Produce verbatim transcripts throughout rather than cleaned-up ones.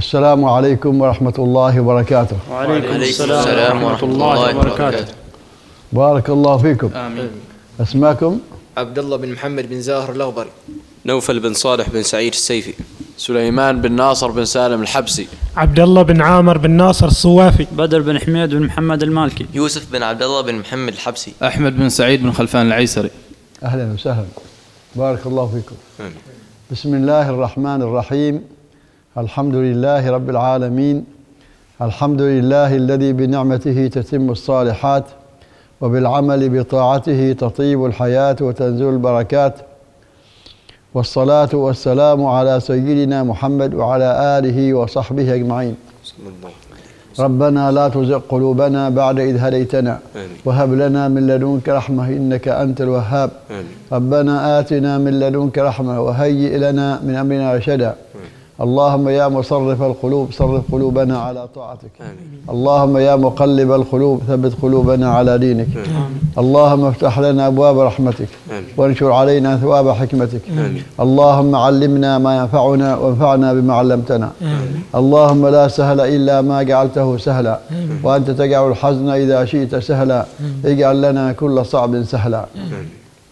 السلام عليكم ورحمة الله وبركاته. وعليكم السلام ورحمة الله وبركاته. بارك الله فيكم. آمين. أسماكم؟ عبد الله بن محمد بن زاهر الأغبري. نوفل بن صالح بن سعيد السيفي. سليمان بن ناصر بن سالم الحبسي. عبد الله بن عامر بن ناصر الصوافي. بدر بن حميد بن محمد المالكي. يوسف بن عبد الله بن محمد الحبسي. أحمد بن سعيد بن خلفان العيسري. أهلا وسهلا، بارك الله فيكم. آمين. بسم الله الرحمن الرحيم. الحمد لله رب العالمين. الحمد لله الذي بنعمته تتم الصالحات وبالعمل بطاعته تطيب الحياة وتنزل البركات، والصلاة والسلام على سيدنا محمد وعلى آله وصحبه أجمعين. ربنا لا تزغ قلوبنا بعد إذ هديتنا وهب لنا من لدنك رحمة إنك أنت الوهاب. ربنا آتنا من لدنك رحمة وهيئ لنا من أمرنا رشدا. اللهم يا مصرف القلوب صرف قلوبنا على طاعتك. آمين. اللهم يا مقلب القلوب ثبت قلوبنا على دينك. آمين. اللهم افتح لنا أبواب رحمتك. آمين. وانشر علينا ثواب حكمتك. آمين. اللهم علمنا ما ينفعنا وانفعنا بما علمتنا. آمين. اللهم لا سهل إلا ما جعلته سهلا. آمين. وأنت تجعل الحزن إذا شئت سهلا. آمين. اجعل لنا كل صعب سهلا. آمين.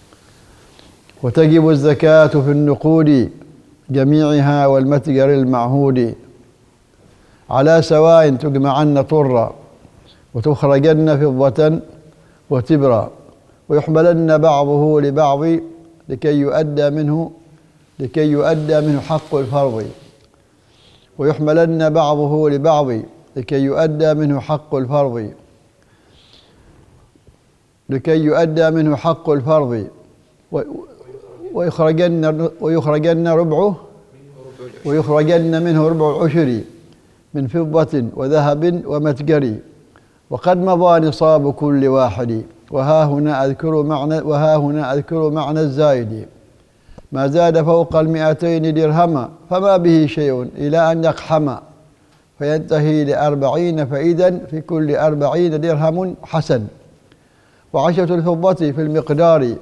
وتجب الزكاة في النقود جميعها والمتجر المعهود على سواء تجمعن طرا وتخرجن فضة وتبرا ويحملن بعضه لبعض لكي يؤدى منه لكي يؤدى منه حق الفرض ويحملن بعضه لبعض لكي يؤدى منه حق الفرض لكي يؤدى منه حق الفرض ويخرجن ويخرجن ربعه ويخرجن منه ربع العشر من فضة وذهب ومتجر، وقد مضى نصاب كل واحد. وها هنا أذكر معنى وها هنا أذكر معنى الزايد. ما زاد فوق المئتين درهما فما به شيء إلى أن يقحم فينتهي لأربعين، فإذا في كل أربعين درهم حسن. وعشرة الفضة في المقدار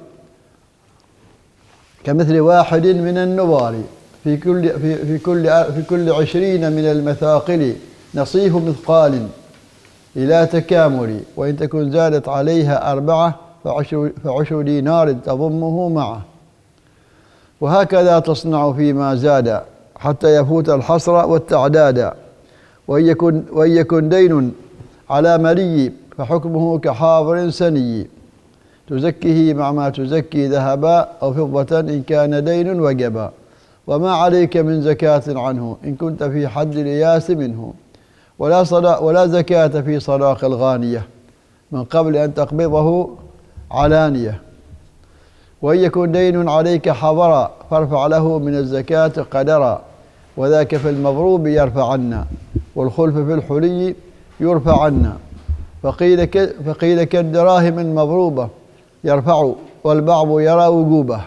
كمثل واحد من النبار في كل في في كل في كل عشرين من المثاقل نصيف مثقال إلى تكامل، وإن تكن زادت عليها أربعة فعشر, فعشر دينار تضمه معه. وهكذا تصنع فيما زاد حتى يفوت الحصر والتعداد. وإن يكن وإن يكن دين على ملي فحكمه كحاضر سني، تزكيه مع ما تزكي ذهبا أو فضة إن كان دين وجبا. وما عليك من زكاة عنه إن كنت في حد الإياس منه، ولا صلاة ولا زكاة في صداق الغانية من قبل أن تقبضه علانية. وإن يكن دين عليك حضرا فارفع له من الزكاة قدرا، وذاك في المضروب يرفع عنا والخلف في الحلي يرفع عنا. فقيل فقيل كالدراهم المضروبة يرفع والبعض يرى وجوبه.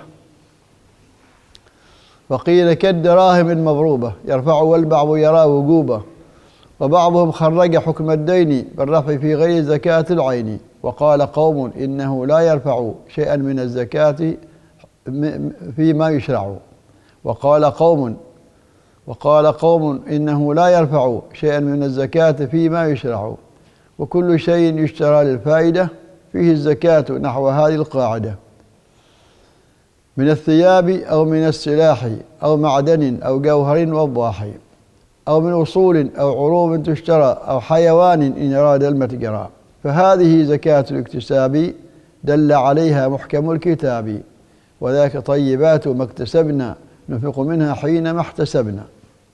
وقيل كالدراهم المضروبة يرفع والبعض يرى وجوبه. وبعضهم خرج حكم الدين بالرفع في غير زكاة العين. وقال قوم إنه لا يرفع شيئا من الزكاة فيما يشرع. وقال قوم وقال قوم إنه لا يرفع شيئا من الزكاة فيما يشرع. وكل شيء يشترى للفائدة فيه الزكاة نحو هذه القاعدة: من الثياب أو من السلاح أو معدن أو جوهر وضاح أو من أصول أو عروض تشترى أو حيوان إن أراد المتجر، فهذه زكاة الاكتساب دل عليها محكم الكتاب. وذاك طيبات ما اكتسبنا ننفق منها حينما احتسبنا.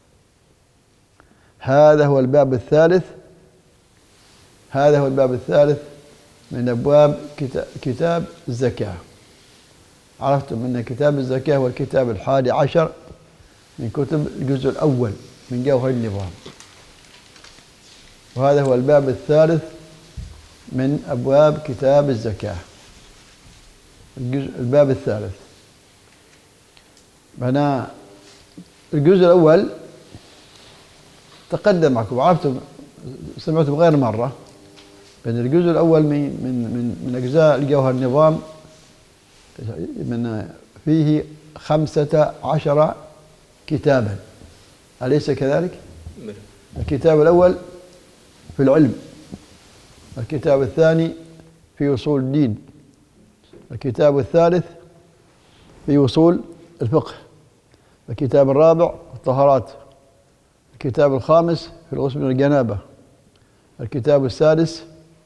هذا هو الباب الثالث هذا هو الباب الثالث من أبواب كتاب الزكاة. عرفتم أن كتاب الزكاة هو الكتاب الحادي عشر من كتب الجزء الأول من جوهر النظام، وهذا هو الباب الثالث من أبواب كتاب الزكاة، الجزء الباب الثالث. أنا الجزء الأول تقدم معكم، عرفتم سمعتم غير مرة بأن الجزء الأول من من من من أجزاء الجوهر النظام من فيه خمسة عشر كتابا، أليس كذلك؟ الكتاب الأول في العلم، الكتاب الثاني في أصول الدين، الكتاب الثالث في أصول الفقه، الكتاب الرابع الطهارات، الكتاب الخامس في الغسل من الجنابة، الكتاب السادس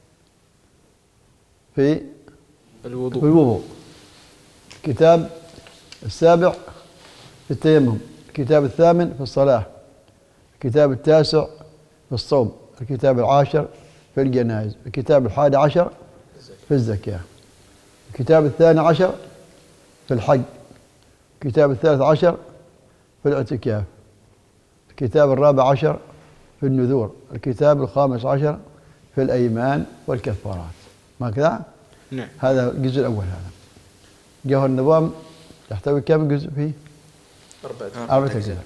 في الوضوء, في الوضوء. الكتاب السابع في التيمم، الكتاب الثامن في الصلاة، الكتاب التاسع في الصوم، الكتاب العاشر في الجنائز، الكتاب الحادي عشر في الزكاة، الكتاب الثاني عشر في الحج، الكتاب الثالث عشر في الاعتكاف، الكتاب الرابع عشر في النذور، الكتاب الخامس عشر في الأيمان والكفارات. ما كذا؟ نعم. هذا الجزء الأول. هذا جوهر النظام يحتوي كم جزء فيه؟ أربعة أربعة أجزاء.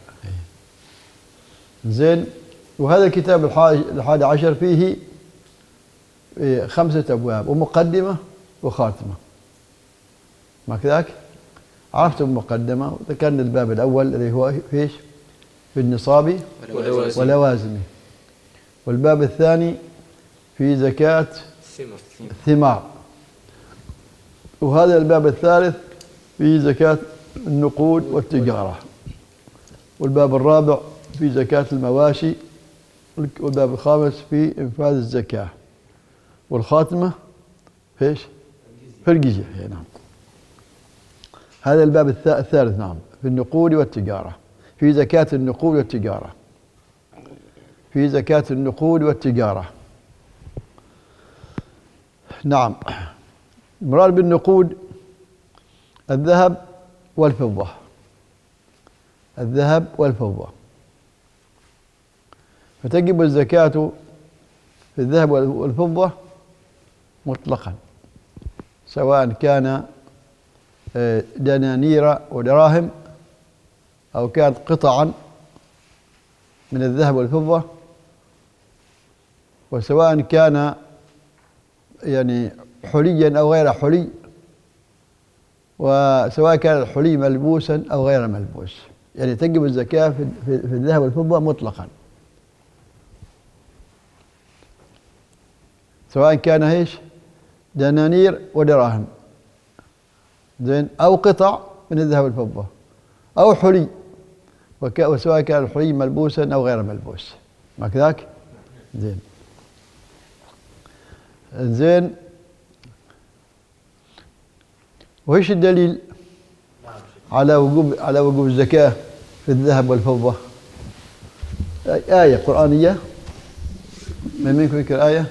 زين. وهذا الكتاب الحادي عشر فيه خمسة أبواب ومقدمة وخاتمة. ما كذاك؟ عرفتم المقدمة، ذكرنا الباب الأول اللي هو فيش؟ في النصاب ولوازمه، والباب الثاني في زكاة الثمار، وهذا الباب الثالث في زكاة النقود والتجارة، والباب الرابع في زكاة المواشي، والباب الخامس في إنفاذ الزكاة، والخاتمة فيش؟ في الجزية. نعم. هذا الباب الثالث. نعم. في النقود والتجارة، في زكاة النقود والتجارة، في زكاة النقود والتجارة. نعم. المراد بالنقود الذهب والفضة، الذهب والفضة، فتجب الزكاة في الذهب والفضة مطلقا، سواء كان دنانير ودراهم أو كانت قطعا من الذهب والفضة، وسواء كان يعني حليا أو غير حلي، وسواء كان الحلي ملبوسا أو غير ملبوس، يعني تجب الزكاة في الذهب والفضة مطلقا، سواء كان ايش؟ دنانير ودراهم، زين، أو قطع من الذهب والفضة، أو حلي، وسواء كان الحلي ملبوسا أو غير ملبوس. ما كذاك؟ زين. زين. وإيش الدليل على وجوب على وجوب الزكاة في الذهب والفضة؟ آية قرآنية. من منكم يذكر آية؟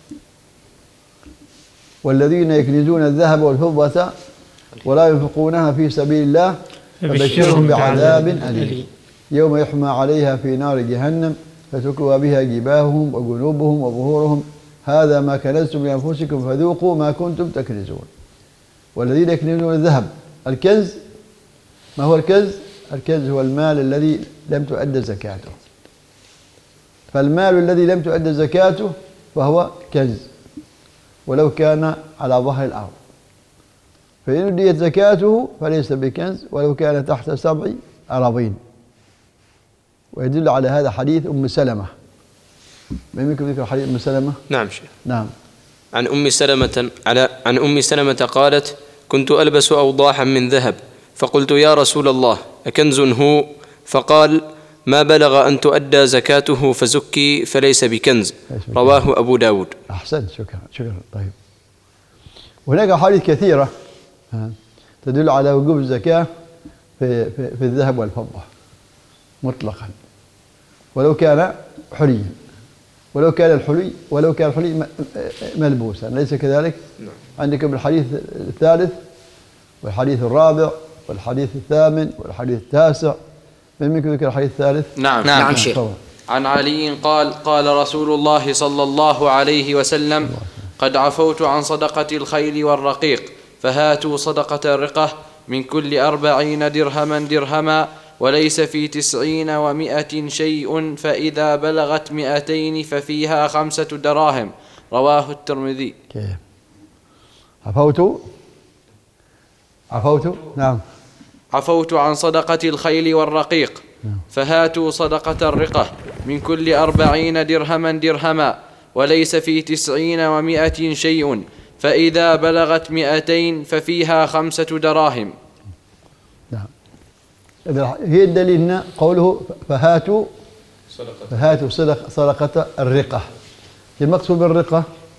والذين يكنزون الذهب والفضة ولا ينفقونها في سبيل الله فبشرهم بعذاب أليم يوم يحمى عليها في نار جهنم فتكوى بها جباههم وجنوبهم وظهورهم هذا ما كنزتم لأنفسكم فذوقوا ما كنتم تكنزون. والذين يكنزون الذهب، الكنز ما هو الكنز؟ الكنز هو المال الذي لم تؤد زكاته، فالمال الذي لم تؤد زكاته فهو كنز ولو كان على ظهر الأرض، فإن أديت زكاته فليس بكنز ولو كان تحت سبع أراضين. ويدل على هذا حديث أم سلمة. من منكم ذكر حديث أم سلمة؟ نعم شيخ. نعم. عن أم سلمة على عن أم سلمة قالت: كنت ألبس أوضاحا من ذهب فقلت: يا رسول الله أكنز هو؟ فقال: ما بلغ أن تؤدى زكاته فزكي فليس بكنز. رواه أبو داود. أحسنت، شكرا شكرا. طيب، وهناك أحاديث كثيرة تدل على وجوب الزكاة في, في, في الذهب والفضة مطلقا ولو كان حليا، ولو كان الحلي ولو كان الحلي ملبوسا، ليس كذلك؟ نعم. عندكم الحديث الثالث والحديث الرابع والحديث الثامن والحديث التاسع. من منكم ذكر الحديث الثالث؟ نعم نعم, نعم شيخ. عن علي قال: قال رسول الله صلى الله عليه وسلم: قد عفوت عن صدقة الخيل والرقيق فهاتوا صدقة الرقة من كل أربعين درهما درهما وليس في تسعين ومائة شيء فإذا بلغت مئتين ففيها خمسة دراهم. رواه الترمذي. كيف عفوت؟ عفوت نعم عفوت عن صدقة الخيل والرقيق فهاتوا صدقة الرقة من كل أربعين درهما درهما، وليس في تسعين ومائة شيء، فإذا بلغت مئتين ففيها خمسة دراهم. نعم. هي الدليل هنا قوله فهاتوا فهاتوا صدقة الرقة. المقصود بالرقة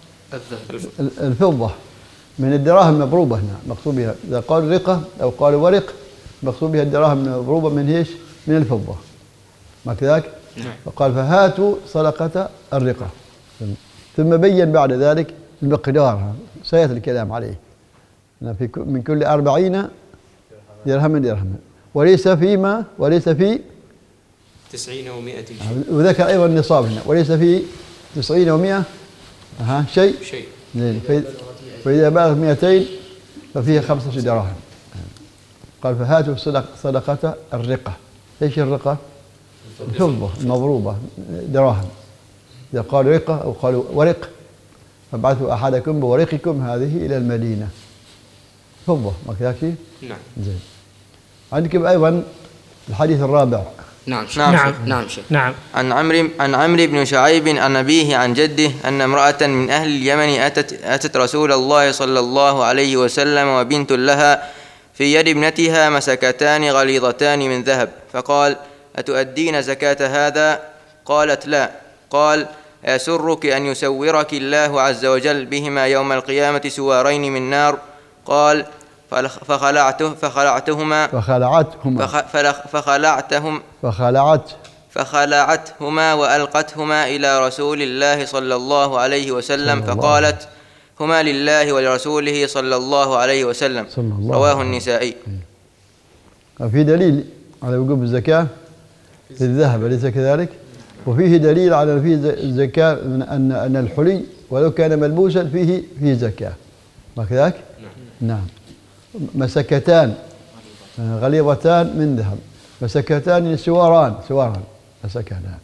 الفضة من الدراهم المضروبة هنا مقصود بها. إذا قال رقة أو قال ورق مقصود بها الدراهم المضروبة من ايش؟ من الفضة. ما كذلك؟ فقال فهاتوا صدقة الرقة، ثم بين بعد ذلك المقدار سيأتي الكلام عليه في من كل أربعين درهما درهما، وليس فيما وليس في تسعين ومائة شيء، وذكر أيضا النصاب هنا وليس في تسعين ومائة أها شيء شيء. فإذا بلغت مئتين ففيها خمسة دراهم. قال فهاتوا صدقة الرقة. ايش الرقة؟ الفضة المضروبة دراهم. إذا قالوا رقة أو قالوا ورق فابعثوا أحدكم بورقكم هذه إلى المدينة. فضة ما كذا شيء؟ نعم. زين. عندكم أيضا الحديث الرابع. نعم نعم نعم نعم شيخ. نعم. عن عمرو عن عمرو بن شعيب عن أبيه عن جده أن امرأة من أهل اليمن أتت أتت رسول الله صلى الله عليه وسلم وبنت لها في يد ابنتها مسكتان غليظتان من ذهب، فقال: أتؤدين زكاة هذا؟ قالت: لا. قال: أيسرك أن يسورك الله عز وجل بهما يوم القيامة سوارين من نار؟ قال: فخلعته فخلعتهما فخلعتهما فخلعتهم فخلعت فخلعتهما وألقتهما إلى رسول الله صلى الله عليه وسلم، فقالت: هما لله ولرسوله صلى الله عليه وسلم. رواه النسائي. في دليل على وجوب الزكاة في الذهب، أليس كذلك؟ وفيه دليل على فيه الزكاة أن أن الحلي ولو كان ملبوسا فيه فيه زكاة. ما كذلك؟ نعم. مسكتان غليظتان من ذهب، مسكتان سواران سواران مسكتان.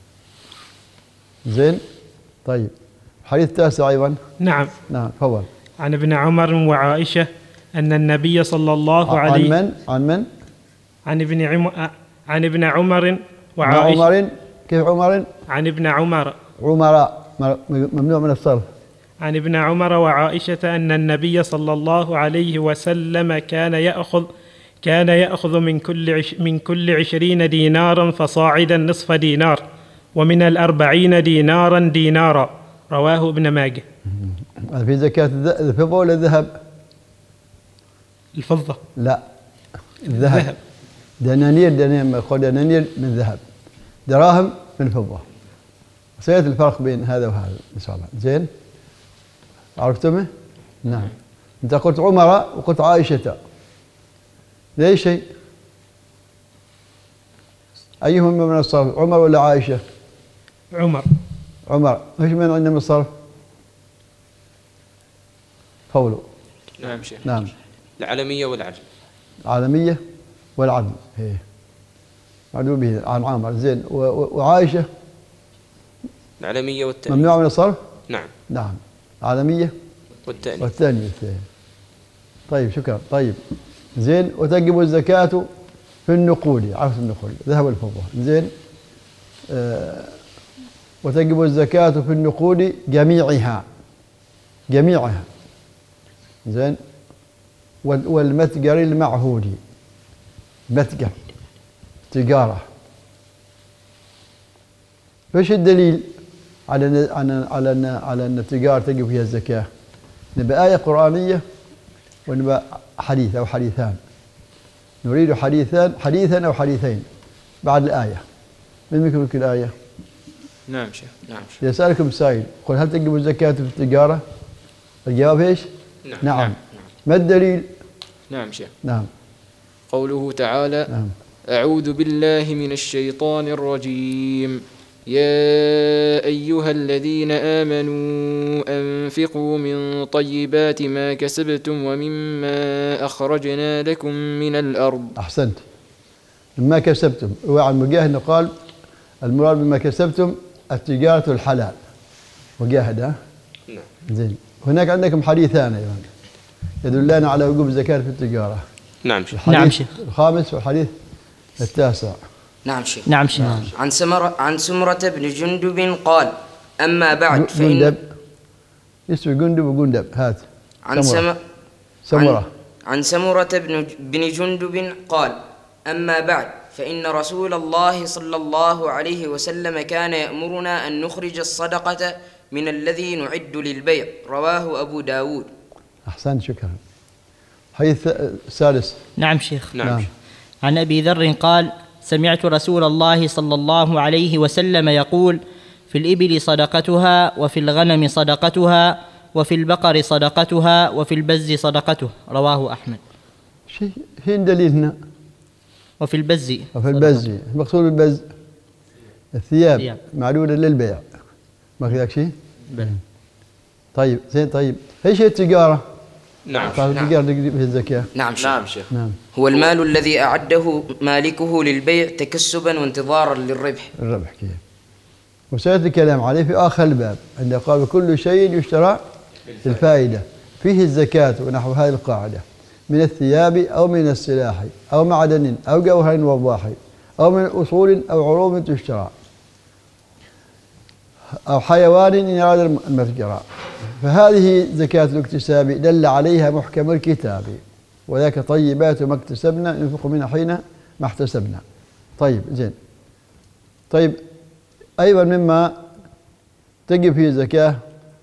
زين. طيب الحديث التاسع أيضا. نعم نعم تفضل. عن ابن عمر وعائشة أن النبي صلى الله عليه عن من عن من عن ابن عم عن ابن عمر وعائشة. عمر كيف عمر؟ عن ابن عمر عمراء ممنوع من الصرف. عن ابن عمر وعائشة أن النبي صلى الله عليه وسلم كان يأخذ كان يأخذ من كل عش من كل عشرين دينارا فصاعدا نصف دينار، ومن الأربعين دينارا دينارا. رواه ابن ماجه. في زكاة الفضة ولا الذهب؟ الفضة. لا الذهب. دنانير دنانير دنانير من ذهب، دراهم من فضة. سيأتي الفرق بين هذا وهذا إن شاء الله. زين. عرفتمه؟ نعم. أنت قلت عمر وقلت عائشة، ليش شيء؟ أيهما من الصرف، عمر ولا عائشة؟ عمر. عمر. ايش من عندنا من الصرف؟ قولوا. نعم شيخ. نعم. العالمية والعدل. العالمية والعدل. هي معدول به عن عامر. زين. وعائشة؟ العالمية والتأنيث. ممنوع من الصرف؟ نعم. نعم. العالمية والتأنيث. والتأنيث. طيب شكرا. طيب زين. وتجب الزكاة في النقود. عرفت النقود ذهب والفضة. زين. آه وتجب الزكاة في النقود جميعها جميعها. زين. والمتجر المعهود، متجر تجارة. فايش الدليل على على على ان على ان التجارة تجب فيها الزكاة؟ نبقى آية قرآنية ونبقى حديث أو حديثان. نريد حديثان حديثا أو حديثين بعد الآية. من يمكن كل آية؟ نعم شيخ. نعم شيخ. يسألكم سائل قل هل تجب الزكاة في التجارة؟ الجواب ايش؟ نعم. نعم. نعم. ما الدليل؟ نعم شيخ. نعم. قوله تعالى: نعم. أعوذ بالله من الشيطان الرجيم. يا أيها الذين آمنوا أنفقوا من طيبات ما كسبتم ومما أخرجنا لكم من الأرض. أحسنت. ما كسبتم. وعن مجاهد قال المراد بما كسبتم التجارة الحلال. مجاهد. ها؟ نعم. زين. هناك عندكم حديثان أيضا يدلان على وجوب الزكاة في التجارة. نعم شيخ. نعم شيخ. الخامس والحديث التاسع. نعم شيخ. نعم شيخ. عن سمرة عن سمرة بن جندب قال: أما بعد فإن جندب اسمه جندب وجندب هات. عن سمرة سمرة عن, عن سمرة بن بن جندب قال: أما بعد فإن رسول الله صلى الله عليه وسلم كان يأمرنا أن نخرج الصدقة من الذي نعد للبيع. رواه أبو داود. أحسن، شكرا. حديث الثالث. نعم شيخ. نعم. نعم. عن أبي ذر قال: سمعت رسول الله صلى الله عليه وسلم يقول: في الإبل صدقتها، وفي الغنم صدقتها، وفي البقر صدقتها، وفي البز صدقته. رواه أحمد. شيء هين دليل هنا؟ وفي البز. وفي البز، المقصود بالبز الثياب معلولة للبيع، ما كذاك شيء؟ بلى. طيب زين. طيب ايش هي التجارة؟ نعم. التجارة تجيب فيها الزكاة. نعم شيخ. نعم شيخ. نعم. هو المال الذي أعده مالكه للبيع تكسبا وانتظارا للربح. الربح كيف؟ وسيأتي الكلام عليه في آخر الباب عند قال: كل شيء يشترى الفائدة فيه الزكاة ونحو هذه القاعدة من الثياب أو من السلاح أو معدن أو جوهر وضاح أو من أصول أو عروض تشترى أو حيوان إن أراد المتجرى، فهذه زكاة الاكتساب دل عليها محكم الكتاب، وذاك طيبات ما اكتسبنا ننفق منها حين ما احتسبنا. طيب زين. طيب أيضا مما تجب فيه الزكاة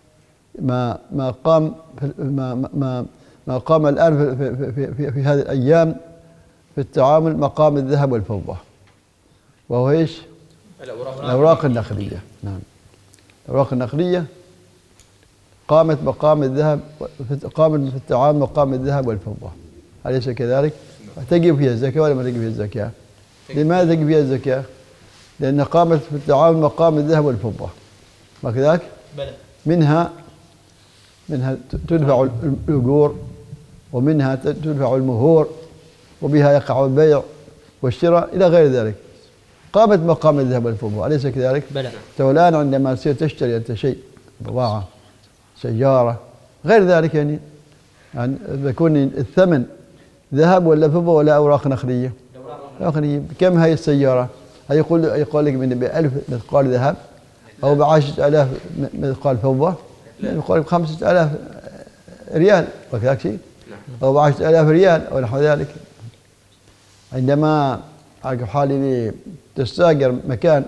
ما ما قام ما ما ما قام الآن في في في, في هذه الأيام في التعامل مقام الذهب والفضة، وهو ايش؟ الأوراق النقدية. نعم. الأوراق النقدية قامت مقام الذهب، قامت في التعامل مقام الذهب والفضة، أليس كذلك؟ تجب فيها الزكاة ولا ما تجب فيها الزكاة؟ لماذا تجب فيها الزكاة؟ لأن قامت في التعامل مقام الذهب والفضة، ما كذلك؟ منها منها تدفع الأجور، ومنها تدفع المهور، وبها يقع البيع والشراء إلى غير ذلك. قامت مقام الذهب والفضة، أليس كذلك؟ بلى. والآن عندما تصير تشتري أنت شيء، بضاعة، سيارة، غير ذلك، يعني يعني يكون الثمن ذهب ولا فضة ولا أوراق نقدية؟ أوراق نقدية. كم هي السيارة؟ يقول يقول لك من بألف مثقال ذهب أو بعشرة آلاف مثقال فضة، يقول بخمسة آلاف ريال وكذلك شيء، أو بعشرة آلاف ريال أو نحو ذلك. عندما على حال تستأجر مكان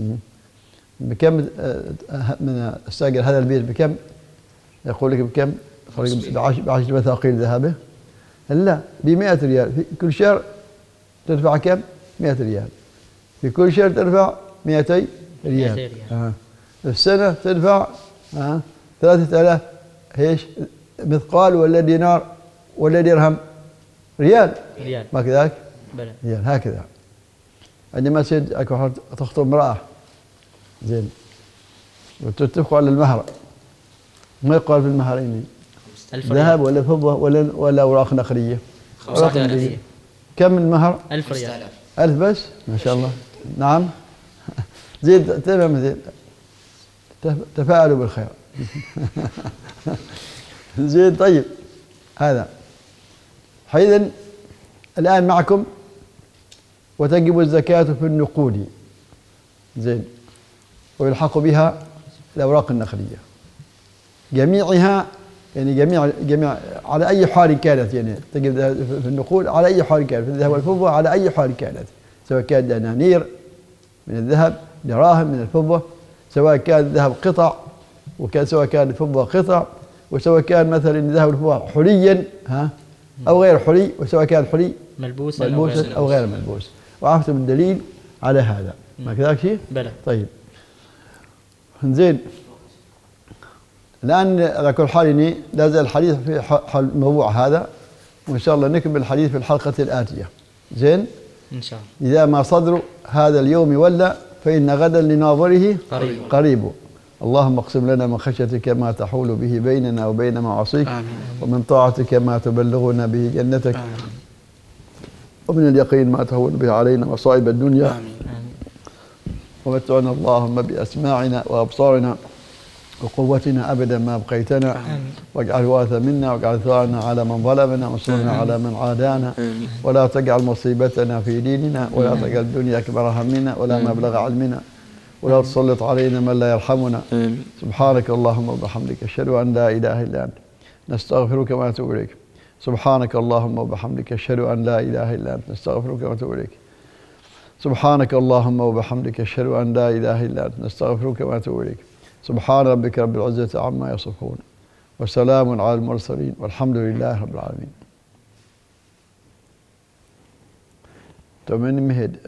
بكم من استأجر هذا البيت بكم؟ يقول لك بكم؟ بعشرة مثاقيل ذهبه؟ لا، بمئة ريال في كل شهر تدفع كم؟ مئة ريال. في كل شهر تدفع مئتي ريال. آه. في السنة تدفع آه. ثلاثة آلاف ايش؟ مثقال ولا دينار ولا درهم؟ ريال. ريال. ما كذلك؟ بلى. ريال. هكذا. عندما سيد تخطب امرأة زين وتتفقوا على المهر، ما يقال في المهرين ذهب ولا فضة ولا ولا أوراق نقدية؟ أوراق نقدية. كم المهر؟ ألف ريال. ألف بس؟ ما شاء الله. نعم. زيد تمام. زين تفاعلوا بالخير. زين. طيب هذا حينئذ الآن معكم وتجب الزكاة في النقود زين، ويلحق بها الأوراق النقدية جميعها، يعني جميع جميع على أي حال كانت، يعني تجب في النقود على أي حال كانت، في الذهب والفضة على أي حال كانت، سواء كان دنانير من الذهب، دراهم من الفضة، سواء كان الذهب قطع، وكان سواء كان الفضة قطع، وسواء كان مثلا الذهب والفضة حليا ها أو غير حلي، وسواء كان حلي ملبوسا ملبوسا أو غير ملبوس. وعرفتم الدليل على هذا، ما كذلك شيء؟ بلى. طيب زين. الآن على كل حال إني لا زال الحديث في حل الموضوع هذا، وإن شاء الله نكمل الحديث في الحلقة الآتية. زين؟ إن شاء الله. إذا ما صدر هذا اليوم ولا فإن غدا لناظره قريب. قريب. اللهم اقسم لنا من خشيتك ما تحول به بيننا وبين معاصيك، ومن طاعتك ما تبلغنا به جنتك، آمين. ومن اليقين ما تهون به علينا مصائب الدنيا، آمين. ومتعنا اللهم بأسماعنا وأبصارنا وقوتنا أبدا ما بقيتنا، واجعل الوارث منا، واجعل ثارنا على من ظلمنا، وانصرنا على من عادانا، ولا تجعل مصيبتنا في ديننا، ولا تجعل الدنيا أكبر همنا ولا مبلغ علمنا، ولا تسلط علينا من لا يرحمنا. سبحانك اللهم وبحمدك أشهد أن لا إله إلا أنت نستغفرك ونتوب إليك. سبحانك اللهم وبحمدك أشهد أن لا إله إلا أنت نستغفرك ونتوب إليك. سبحانك اللهم وبحمدك أشهد أن لا إله إلا أنت نستغفرك ونتوب إليك. سبحان ربك رب العزة عما يصفون، وسلام على المرسلين، والحمد لله رب العالمين. تو من مهد